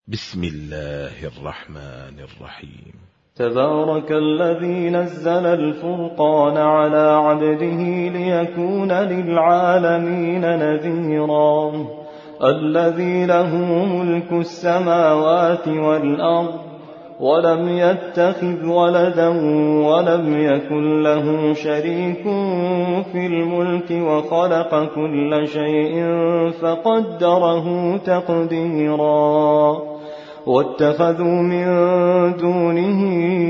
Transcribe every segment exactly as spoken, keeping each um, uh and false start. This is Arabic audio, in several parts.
بسم الله الرحمن الرحيم. تبارك الذي نزل الفرقان على عبده ليكون للعالمين نذيرا. الذي له ملك السماوات والأرض ولم يتخذ ولدا ولم يكن له شريك في الملك وخلق كل شيء فقدره تقديرا. واتخذوا من دونه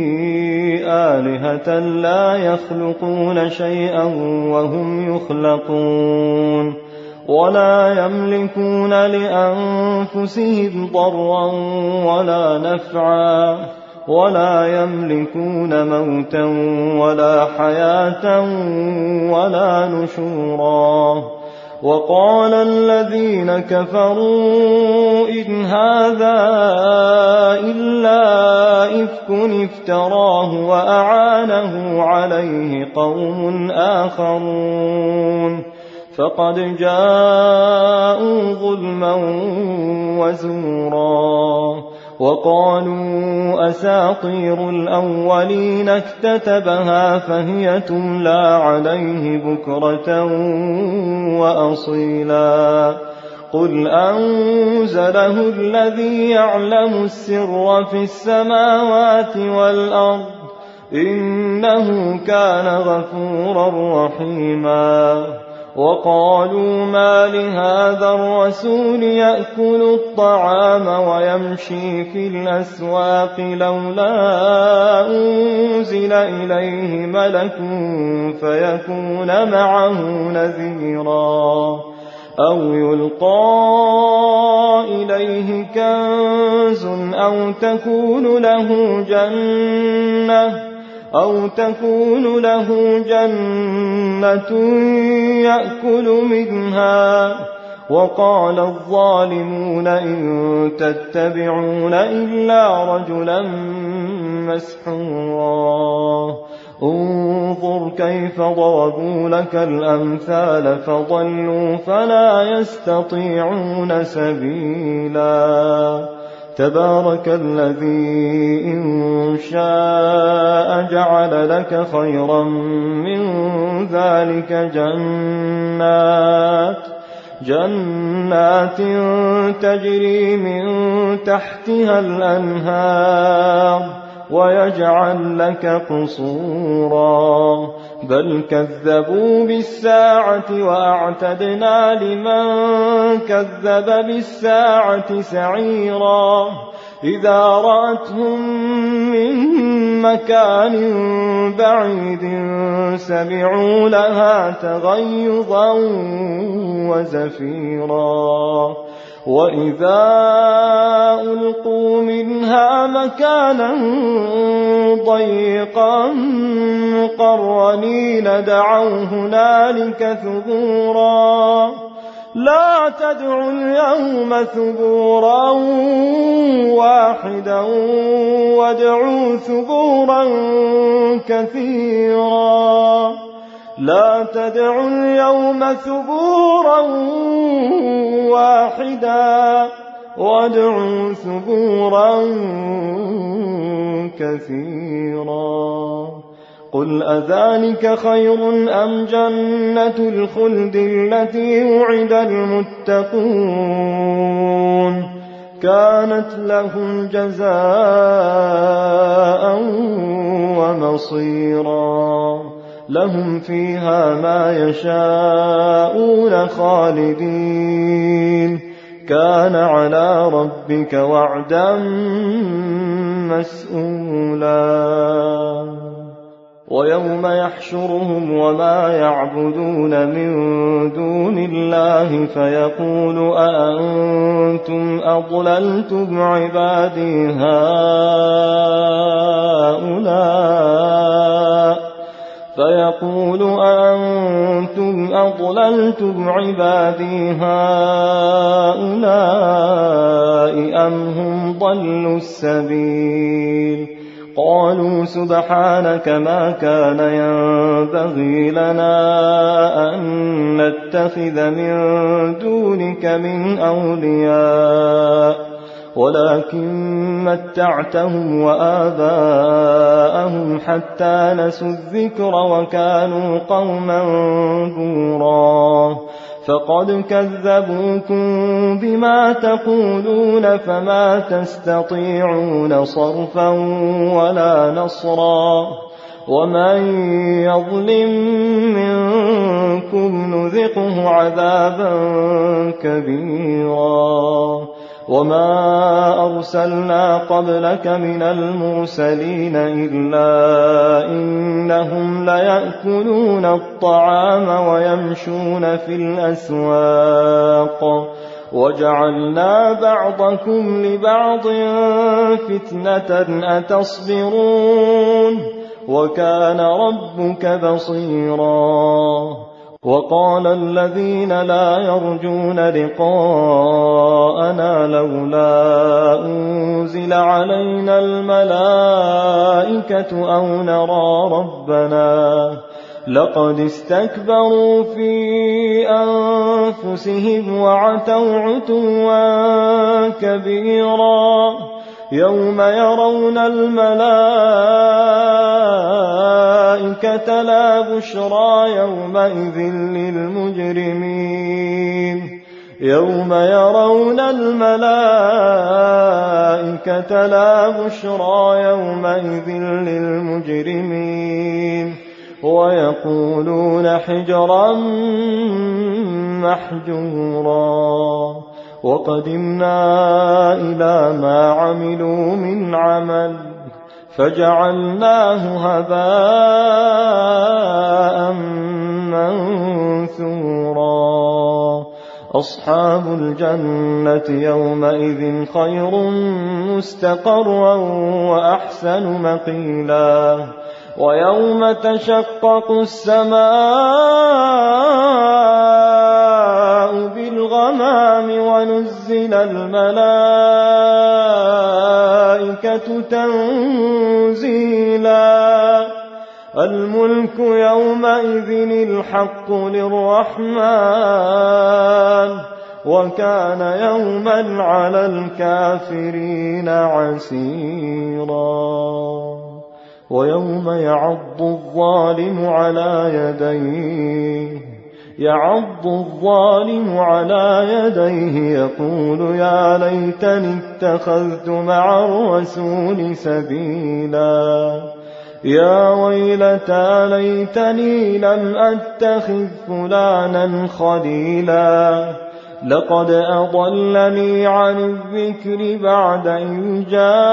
آلهة لا يخلقون شيئا وهم يخلقون ولا يملكون لأنفسهم ضرا ولا نفعا ولا يملكون موتا ولا حياة ولا نشورا. وقال الذين كفروا إن هذا إلا إفك افتراه وأعانه عليه قوم آخرون فقد جاءوا ظلما وزورا. وقالوا أساطير الأولين اكتتبها فهي تملى عليه بكرة وأصيلا. قل أنزله الذي يعلم السر في السماوات والأرض إنه كان غفورا رحيما. وقالوا ما لهذا الرسول يأكل الطعام ويمشي في الأسواق لولا أنزل إليه ملك فيكون معه نذيرا أو يلقى إليه كنز أو تكون له جنة أو تكون له جنة يأكل منها. وقال الظالمون إن تتبعون إلا رجلا مسحورا. انظر كيف ضربوا لك الأمثال فضلوا فلا يستطيعون سبيلا. تبارك الذي إن شاء جعل لك خيرا من ذلك جنات جنات تجري من تحتها الأنهار ويجعل لك قصورا بل كذبوا بالساعة وأعتدنا لمن كذب بالساعة سعيرا. إذا رأتهم من مكان بعيد سمعوا لها تغيظا وزفيرا. وإذا ألقوا منها مكانا ضيقا مقرنين دعوا هنالك ثبورا. لا تدعوا اليوم ثبورا واحدا وادعوا ثبورا كثيرا. لا تدعوا اليوم ثبورا واحدا وادعوا ثبورا كثيرا. قل أذلك خير أم جنة الخلد التي وعد المتقون كانت لهم جزاء ومصيرا. لهم فيها ما يشاءون خالدين كان على ربك وعدا مسئولا. ويوم يحشرهم وما يعبدون من دون الله فيقول أأنتم أضللتم عبادي هؤلاء فيقول أأنتم أضللتم عبادي هؤلاء أم هم ضلوا السبيل. قالوا سبحانك ما كان ينبغي لنا أن نتخذ من دونك من أولياء ولكن متعتهم وآباءهم حتى نسوا الذكر وكانوا قوما بورا فقد كذبوكم بما تقولون فما تستطيعون صرفا ولا نصرا ومن يظلم منكم نذقه عذابا كبيرا وما أرسلنا قبلك من المرسلين إلا إنهم ليأكلون الطعام ويمشون في الأسواق وجعلنا بعضكم لبعض فتنة أتصبرون وكان ربك بصيرا وقال الذين لا يرجون لقاءنا لولا أنزل علينا الملائكة أو نرى ربنا لقد استكبروا في أنفسهم وعتوا عتوا كبيرا يوم يرون الملائكة لا بشرى يومئذ للمجرمين يوم يرون الملائكة لا بشرى يومئذ للمجرمين ويقولون حجرا محجورا وقدمنا إلى ما عملوا من عمل فجعلناه هباء منثورا أصحاب الجنة يومئذ خير مستقرا وأحسن مقيلا ويوم تشقق السماء بالغمام ونزل الملائكة تنزيلا الملك يومئذ الحق للرحمن وكان يوما على الكافرين عسيرا ويوم يعض الظالم على يديه يعض الظالم على يديه يقول يا ليتني اتخذت مع الرسول سبيلا يا ويلتى ليتني لم أتخذ فلانا خليلا لقد أضلني عن الذكر بعد إذ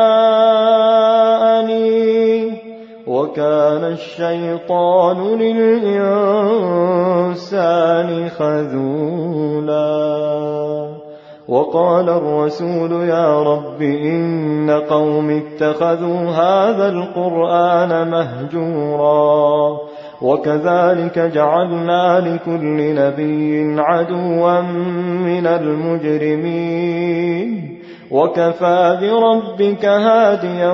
جاءني وكان الشيطان للإنسان خذولا وقال الرسول يا رب إن قوم اتخذوا هذا القرآن مهجورا وكذلك جعلنا لكل نبي عدوا من المجرمين وكفى بربك هاديا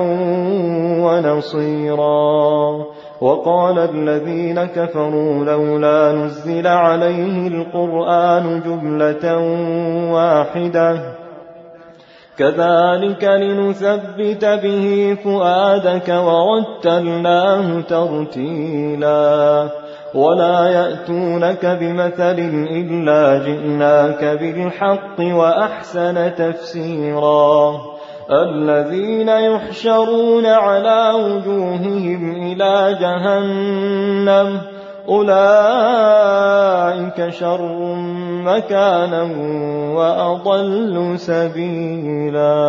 ونصيرا وقال الذين كفروا لولا نزل عليه القرآن جملة واحدة كذلك لنثبت به فؤادك ورتلناه ترتيلا ولا يأتونك بمثل إلا جئناك بالحق وأحسن تفسيرا الذين يحشرون على وجوههم إلى جهنم أولئك شر مكانا وأضل سبيلا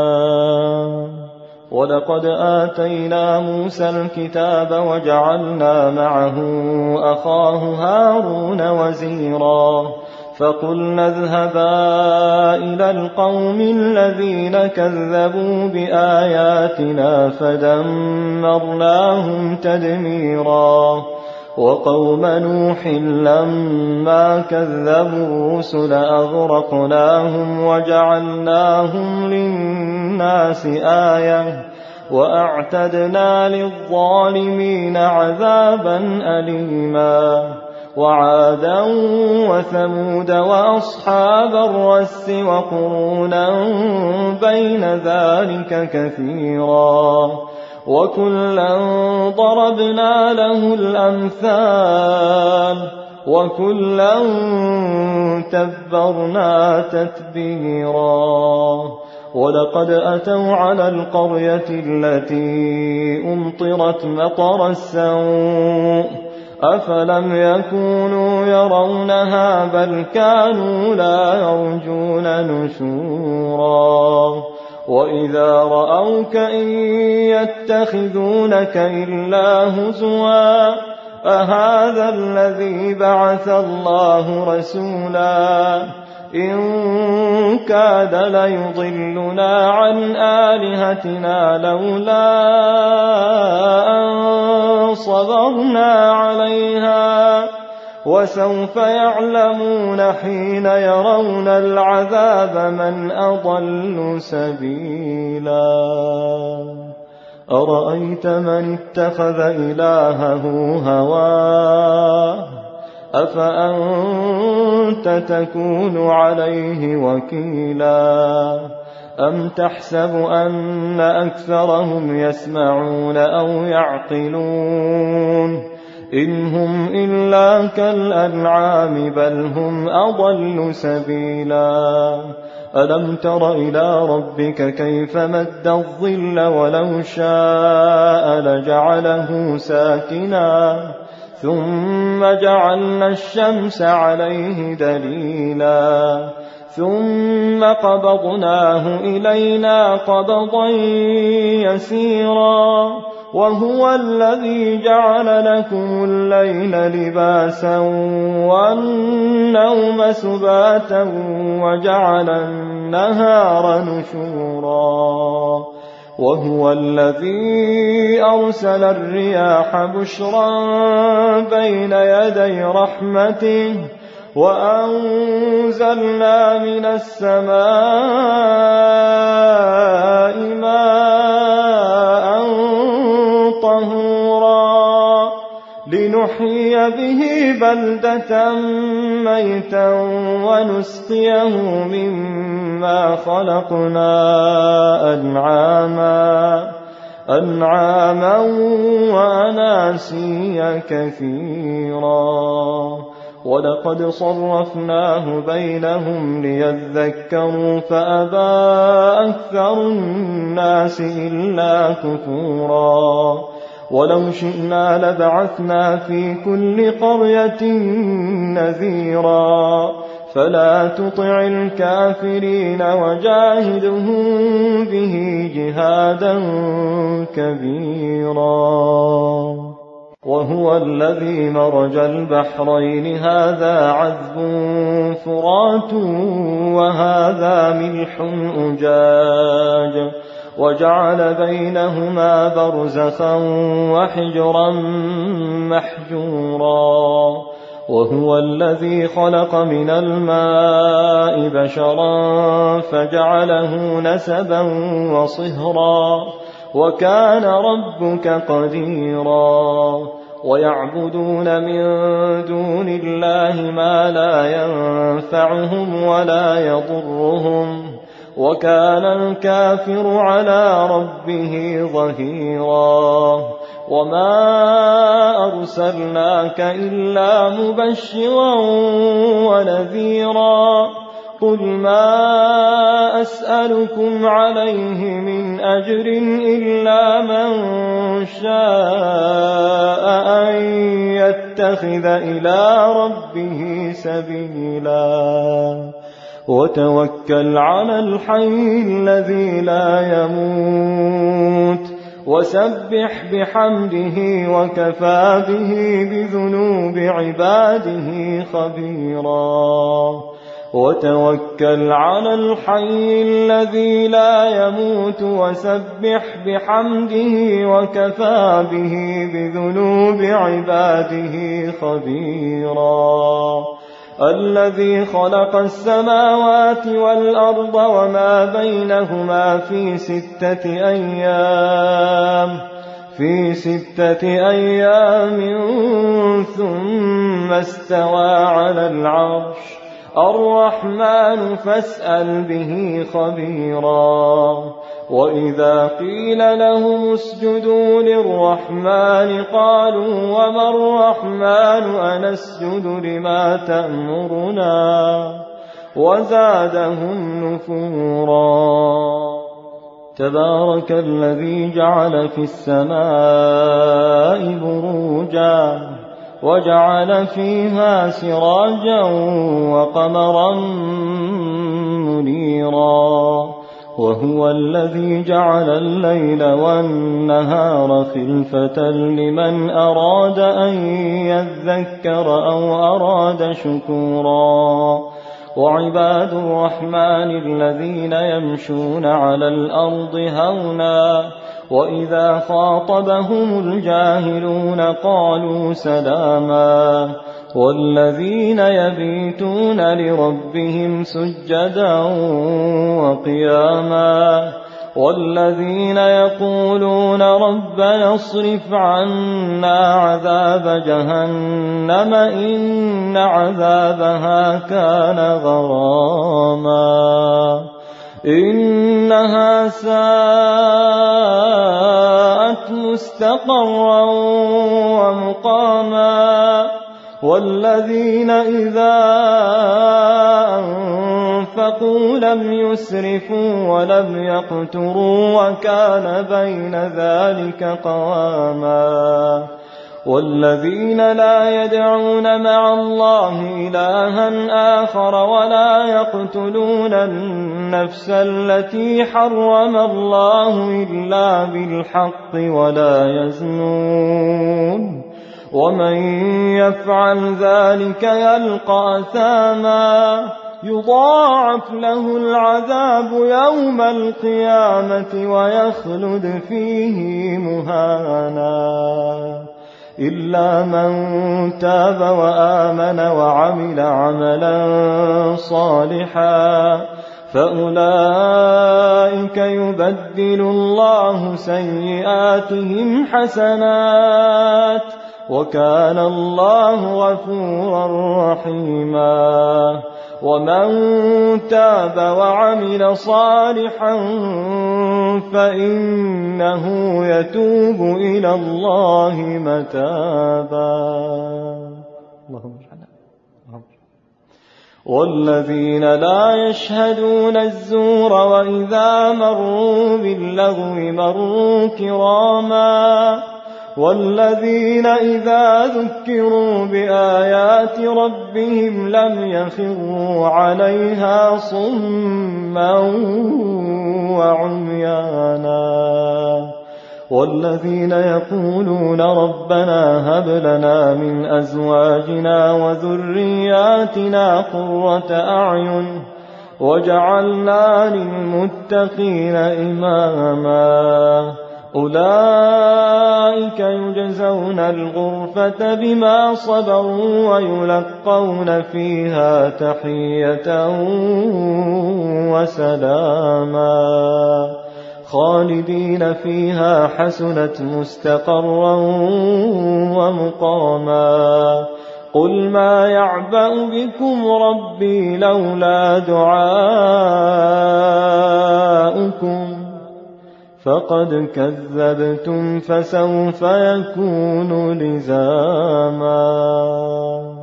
ولقد آتينا موسى الكتاب وجعلنا معه أخاه هارون وزيرا فقلنا اذهبا إلى القوم الذين كذبوا بآياتنا فدمرناهم تدميرا وقوم نوح لما كذبوا الرسل أغرقناهم وجعلناهم للناس آية وأعتدنا للظالمين عذابا أليما وعادا وثمود وأصحاب الرس وقرونا بين ذلك كثيرا وكلا ضربنا له الأمثال وكلا تبرنا تتبيرا ولقد أتوا على القرية التي أمطرت مطر السوء أفلم يكونوا يرونها بل كانوا لا يرجون نشورا وإذا رأوك إن يتخذونك إلا هزوا أهذا الذي بعث الله رسولا إن كاد ليضلنا عن آلهتنا لولا أن صبرنا عليها وسوف يعلمون حين يرون العذاب من أضل سبيلا أرأيت من اتخذ إلهه هواه أفأنت تكون عليه وكيلا أم تحسب أن أكثرهم يسمعون أو يعقلون إن هم إلا كالأنعام بل هم أضل سبيلا ألم تر إلى ربك كيف مد الظل ولو شاء لجعله ساكنا ثم جعلنا الشمس عليه دليلا ثم قبضناه إلينا قبضا يسيرا وهو الذي جعل لكم الليل لباسا والنوم سباتا وجعل النهار نشورا وهو الذي أرسل الرياح بشرا بين يدي رحمته وأنزلنا من السماء ماء طهورا لنحيي به بلدة ميتا ونسقيه مما خلقنا أنعاما أنعاما وأناسيا كثيرا ولقد صرفناه بينهم ليذكروا فأبى أكثر الناس إلا كفورا ولو شئنا لبعثنا في كل قرية نذيرا فلا تطع الكافرين وجاهدهم به جهادا كبيرا وهو الذي مرج البحرين هذا عذب فرات وهذا ملح أجاج وجعل بينهما برزخا وحجرا محجورا وهو الذي خلق من الماء بشرا فجعله نسبا وصهرا وكان ربك قديرا ويعبدون من دون الله ما لا ينفعهم ولا يضرهم وكان الكافر على ربه ظهيرا وما أرسلناك إلا مبشرا ونذيرا قل ما أسألكم عليه من أجر إلا من شاء أن يتخذ إلى ربه سبيلا وتوكل على الحي الذي لا يموت وسبح بحمده وكفى به بذنوب عباده خبيرا وتوكل على الحي الذي لا يموت وسبح بحمده وكفى به بذنوب عباده خبيرا الذي خلق السماوات والأرض وما بينهما في ستة أيام في ستة أيام ثم استوى على العرش الرحمن فاسأل به خبيرا. وإذا قيل لهم اسجدوا للرحمن قالوا وما الرحمن أنسجد لما تأمرنا وزادهم نفورا. تبارك الذي جعل في السماء بروجا وجعل فيها سراجا وقمرا منيرا وهو الذي جعل الليل والنهار خلفة لمن أراد أن يذكر أو أراد شكورا. وعباد الرحمن الذين يمشون على الأرض هونا وإذا خاطبهم الجاهلون قالوا سلاما والذين يبيتون لربهم سجدا وقياما والذين يقولون ربنا اصرف عنا عذاب جهنم إن عذابها كان غراما إنها ساءت مستقرا ومقاما والذين إذا أنفقوا لم يسرفوا ولم يقتروا وكان بين ذلك قواما والذين لا يدعون مع الله إلها آخر ولا يقتلون النفس التي حرم الله إلا بالحق ولا يزنون ومن يفعل ذلك يلقى أثاما يضاعف له العذاب يوم القيامة ويخلد فيه مهانا إلا من تاب وآمن وعمل عملا صالحا فأولئك يبدل الله سيئاتهم حسنات وكان الله غفورا رحيما. ومن تاب وعمل صالحا فإنه يتوب إلى الله متابا. والذين لا يشهدون الزور وإذا مروا باللغو مروا كراما والذين إذا ذكروا بآيات ربهم لم يخروا عليها صما وعميانا والذين يقولون ربنا هب لنا من أزواجنا وذرياتنا قرة أعين وجعلنا للمتقين إماما أولئك يجزون الغرفة بما صبروا ويلقون فيها تحية وسلاما خالدين فيها حسنت مستقرا ومقاما. قل ما يعبأ بكم ربي لولا دعاؤكم فقد كذبتم فسوف يكون لزاما.